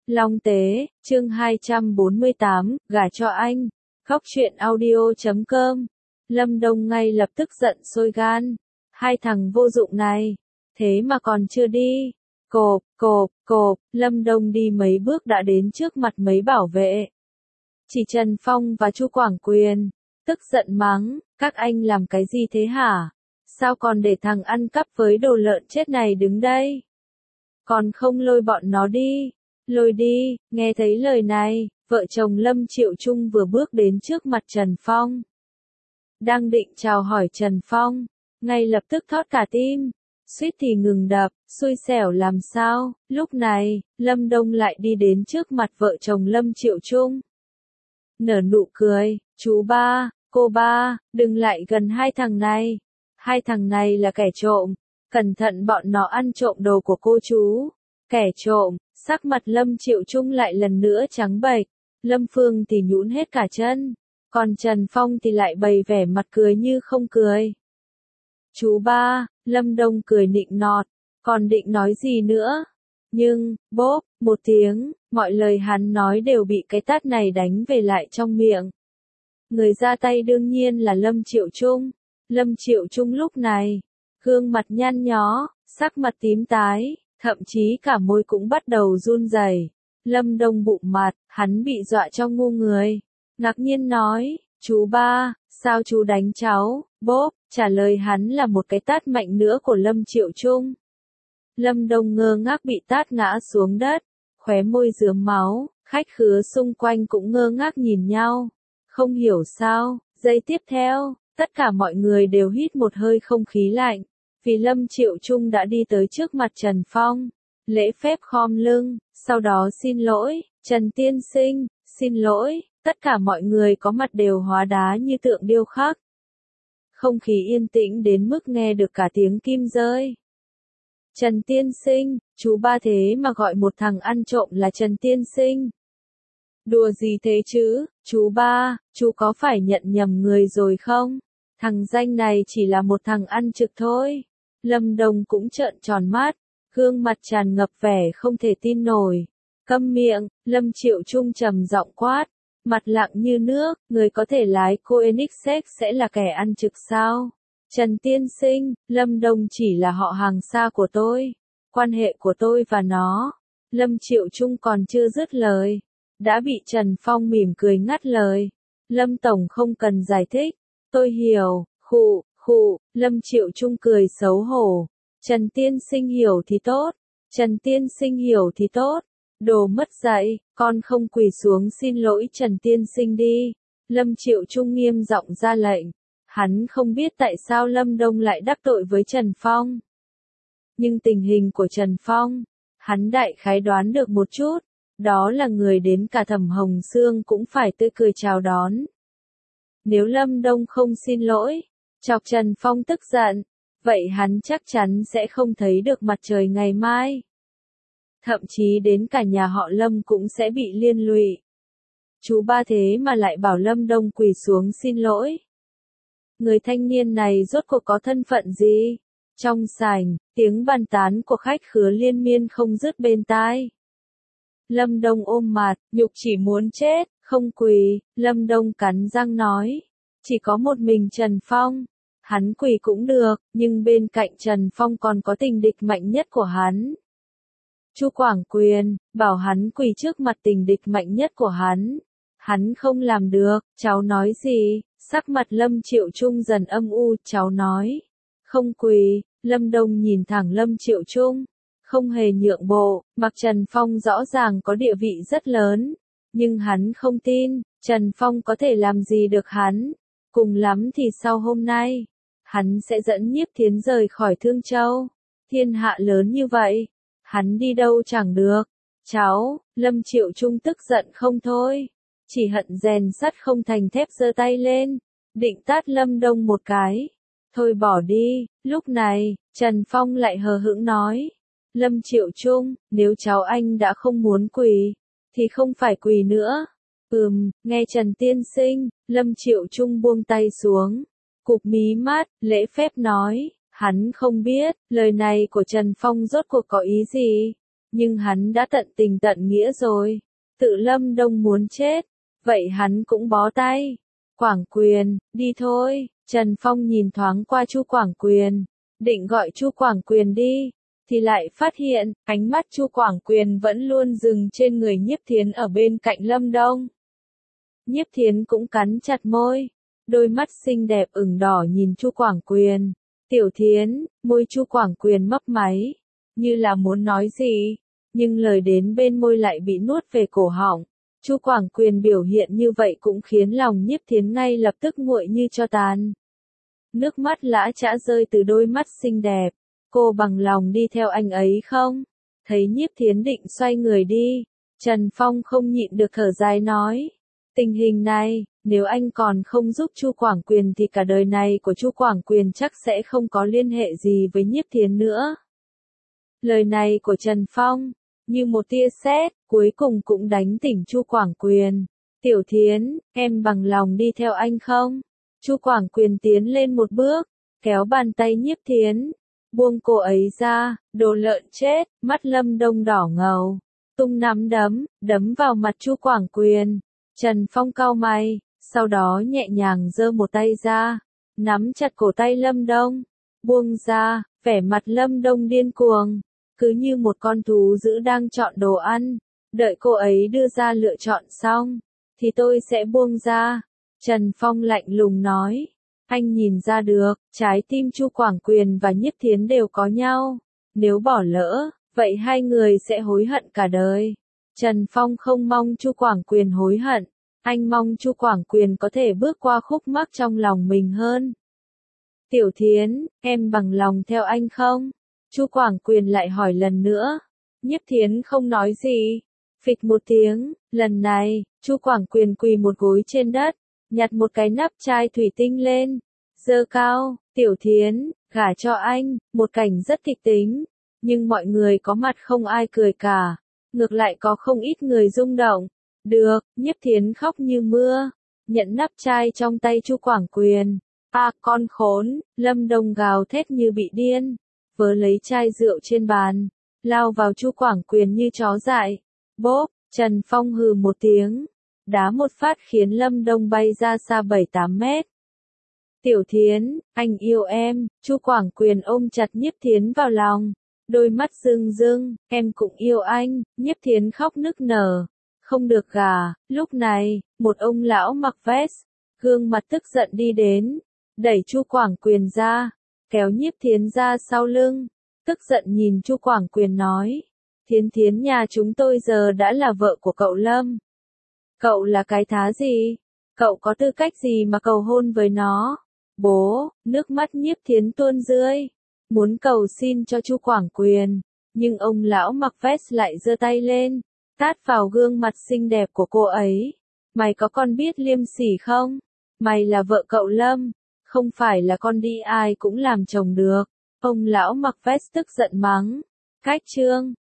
Long Tế, chương 248, gả cho anh. Khóc chuyện audio.com. Lâm Đông ngay lập tức giận sôi gan. Hai thằng vô dụng này. Thế mà còn chưa đi. Cộp, Lâm Đông đi mấy bước đã đến trước mặt mấy bảo vệ. Chỉ Trần Phong và Chu Quảng Quyền. Tức giận mắng, các anh làm cái gì thế hả? Sao còn để thằng ăn cắp với đồ lợn chết này đứng đây? Còn không lôi bọn nó đi. Lôi đi, nghe thấy lời này, vợ chồng Lâm Triệu Trung vừa bước đến trước mặt Trần Phong. Đang định chào hỏi Trần Phong, ngay lập tức thót cả tim, suýt thì ngừng đập, xui xẻo làm sao, lúc này, Lâm Đông lại đi đến trước mặt vợ chồng Lâm Triệu Trung. Nở nụ cười, chú ba, cô ba, đừng lại gần hai thằng này. Hai thằng này là kẻ trộm, cẩn thận bọn nó ăn trộm đồ của cô chú. Kẻ trộm, sắc mặt Lâm Triệu Trung lại lần nữa trắng bệch, Lâm Phương thì nhũn hết cả chân, còn Trần Phong thì lại bày vẻ mặt cười như không cười. Chú ba, Lâm Đông cười nịnh nọt, còn định nói gì nữa? Nhưng, bốp, một tiếng, mọi lời hắn nói đều bị cái tát này đánh về lại trong miệng. Người ra tay đương nhiên là Lâm Triệu Trung. Lâm Triệu Trung lúc này, gương mặt nhăn nhó, sắc mặt tím tái, thậm chí cả môi cũng bắt đầu run rẩy. Lâm Đông bụng mặt, hắn bị dọa cho ngu người. Ngạc nhiên nói, chú ba, sao chú đánh cháu? Bốp, trả lời hắn là một cái tát mạnh nữa của Lâm Triệu Trung. Lâm Đông ngơ ngác bị tát ngã xuống đất, khóe môi rướm máu, khách khứa xung quanh cũng ngơ ngác nhìn nhau. Không hiểu sao, giây tiếp theo, tất cả mọi người đều hít một hơi không khí lạnh, vì Lâm Triệu Trung đã đi tới trước mặt Trần Phong, lễ phép khom lưng, sau đó xin lỗi, Trần tiên sinh, xin lỗi, tất cả mọi người có mặt đều hóa đá như tượng điêu khắc. Không khí yên tĩnh đến mức nghe được cả tiếng kim rơi. Trần tiên sinh, chú ba thế mà gọi một thằng ăn trộm là Trần tiên sinh. Đùa gì thế chứ, chú ba, chú có phải nhận nhầm người rồi không? Thằng danh này chỉ là một thằng ăn trực thôi. Lâm Đông cũng trợn tròn mắt, gương mặt tràn ngập vẻ không thể tin nổi. Câm miệng, Lâm Triệu Trung trầm giọng quát, mặt lặng như nước, người có thể lái Koenigsegg sẽ là kẻ ăn trực sao? Trần tiên sinh, Lâm Đông chỉ là họ hàng xa của tôi, quan hệ của tôi và nó. Lâm Triệu Trung còn chưa dứt lời, đã bị Trần Phong mỉm cười ngắt lời. Lâm Tổng không cần giải thích, tôi hiểu, khụ, Lâm Triệu Trung cười xấu hổ. Trần tiên sinh hiểu thì tốt, Trần tiên sinh hiểu thì tốt, đồ mất dạy, con không quỳ xuống xin lỗi Trần tiên sinh đi. Lâm Triệu Trung nghiêm giọng ra lệnh, hắn không biết tại sao Lâm Đông lại đắc tội với Trần Phong. Nhưng tình hình của Trần Phong, hắn đại khái đoán được một chút, đó là người đến cả Thẩm Hồng Sương cũng phải tươi cười chào đón. Nếu Lâm Đông không xin lỗi, chọc Trần Phong tức giận, vậy hắn chắc chắn sẽ không thấy được mặt trời ngày mai. Thậm chí đến cả nhà họ Lâm cũng sẽ bị liên lụy. Chú ba thế mà lại bảo Lâm Đông quỳ xuống xin lỗi. Người thanh niên này rốt cuộc có thân phận gì? Trong sảnh, tiếng bàn tán của khách khứa liên miên không dứt bên tai. Lâm Đông ôm mặt, nhục chỉ muốn chết, không quỳ. Lâm Đông cắn răng nói, chỉ có một mình Trần Phong, hắn quỳ cũng được, nhưng bên cạnh Trần Phong còn có tình địch mạnh nhất của hắn. Chu Quảng Quyền, bảo hắn quỳ trước mặt tình địch mạnh nhất của hắn không làm được. Cháu nói gì? Sắc mặt Lâm Triệu Trung dần âm u, cháu nói, không quỳ. Lâm Đông nhìn thẳng Lâm Triệu Trung, không hề nhượng bộ, mặc Trần Phong rõ ràng có địa vị rất lớn, nhưng hắn không tin, Trần Phong có thể làm gì được hắn. Cùng lắm thì sau hôm nay, hắn sẽ dẫn Nhiếp Thiến rời khỏi Thương Châu. Thiên hạ lớn như vậy, hắn đi đâu chẳng được. Cháu, Lâm Triệu Trung tức giận không thôi, chỉ hận rèn sắt không thành thép giơ tay lên, định tát Lâm Đông một cái. Thôi bỏ đi. Lúc này, Trần Phong lại hờ hững nói, Lâm Triệu Trung, nếu cháu anh đã không muốn quỳ, thì không phải quỳ nữa. Nghe Trần tiên sinh, Lâm Triệu Trung buông tay xuống, cụp mí mắt, lễ phép nói, hắn không biết, lời này của Trần Phong rốt cuộc có ý gì. Nhưng hắn đã tận tình tận nghĩa rồi. Tự Lâm Đông muốn chết, vậy hắn cũng bó tay. Quảng Quyền, đi thôi. Trần Phong nhìn thoáng qua Chu Quảng Quyền, định gọi Chu Quảng Quyền đi, thì lại phát hiện, ánh mắt Chu Quảng Quyền vẫn luôn dừng trên người Nhiếp Thiến ở bên cạnh Lâm Đông. Nhiếp Thiến cũng cắn chặt môi, đôi mắt xinh đẹp ửng đỏ nhìn Chu Quảng Quyền. Tiểu Thiến, môi Chu Quảng Quyền mấp máy, như là muốn nói gì, nhưng lời đến bên môi lại bị nuốt về cổ họng. Chu Quảng Quyền biểu hiện như vậy cũng khiến lòng Nhiếp Thiến ngay lập tức nguội như tro tàn. Nước mắt lã chã rơi từ đôi mắt xinh đẹp. Cô bằng lòng đi theo anh ấy không? Thấy Nhiếp Thiến định xoay người đi, Trần Phong không nhịn được thở dài nói. Tình hình này, nếu anh còn không giúp Chu Quảng Quyền thì cả đời này của Chu Quảng Quyền chắc sẽ không có liên hệ gì với Nhiếp Thiến nữa. Lời này của Trần Phong, như một tia sét, cuối cùng cũng đánh tỉnh Chu Quảng Quyền. Tiểu Thiến, em bằng lòng đi theo anh không? Chu Quảng Quyền tiến lên một bước, kéo bàn tay Nhiếp Thiến, buông cô ấy ra, đồ lợn chết, mắt Lâm Đông đỏ ngầu, tung nắm đấm, đấm vào mặt Chu Quảng Quyền. Trần Phong cau mày, sau đó nhẹ nhàng giơ một tay ra, nắm chặt cổ tay Lâm Đông, buông ra, vẻ mặt Lâm Đông điên cuồng, cứ như một con thú dữ đang chọn đồ ăn, đợi cô ấy đưa ra lựa chọn xong, thì tôi sẽ buông ra. Trần Phong lạnh lùng nói, anh nhìn ra được, trái tim Chu Quảng Quyền và Nhiếp Thiến đều có nhau, nếu bỏ lỡ, vậy hai người sẽ hối hận cả đời. Trần Phong không mong Chu Quảng Quyền hối hận, anh mong Chu Quảng Quyền có thể bước qua khúc mắc trong lòng mình hơn. Tiểu Thiến, em bằng lòng theo anh không? Chu Quảng Quyền lại hỏi lần nữa. Nhiếp Thiến không nói gì. Phịch một tiếng, lần này, Chu Quảng Quyền quỳ một gối trên đất, nhặt một cái nắp chai thủy tinh lên, giơ cao. Tiểu Thiến, gả cho anh, một cảnh rất kịch tính, nhưng mọi người có mặt không ai cười cả, ngược lại có không ít người rung động. Được, Nhiếp Thiến khóc như mưa, nhận nắp chai trong tay Chu Quảng Quyền. À, con khốn, Lâm Đông gào thét như bị điên, vớ lấy chai rượu trên bàn, lao vào Chu Quảng Quyền như chó dại. Bốp, Trần Phong hừ một tiếng, đá một phát khiến Lâm Đông bay ra xa 7-8 mét. Tiểu Thiến, anh yêu em. Chu Quảng Quyền ôm chặt Nhiếp Thiến vào lòng, đôi mắt rưng rưng, em cũng yêu anh. Nhiếp Thiến khóc nức nở, không được gả. Lúc này, một ông lão mặc vest, gương mặt tức giận đi đến, đẩy Chu Quảng Quyền ra, kéo Nhiếp Thiến ra sau lưng, tức giận nhìn Chu Quảng Quyền nói, Thiến Thiến nhà chúng tôi giờ đã là vợ của cậu Lâm. Cậu là cái thá gì? Cậu có tư cách gì mà cầu hôn với nó? Bố, nước mắt Nhiếp Thiến tuôn rơi, muốn cầu xin cho Chu Quảng Quyền, nhưng ông lão mặc vest lại giơ tay lên, tát vào gương mặt xinh đẹp của cô ấy. Mày có con biết liêm sỉ không? Mày là vợ cậu Lâm, không phải là con đi ai cũng làm chồng được. Ông lão mặc vest tức giận mắng. Cách chương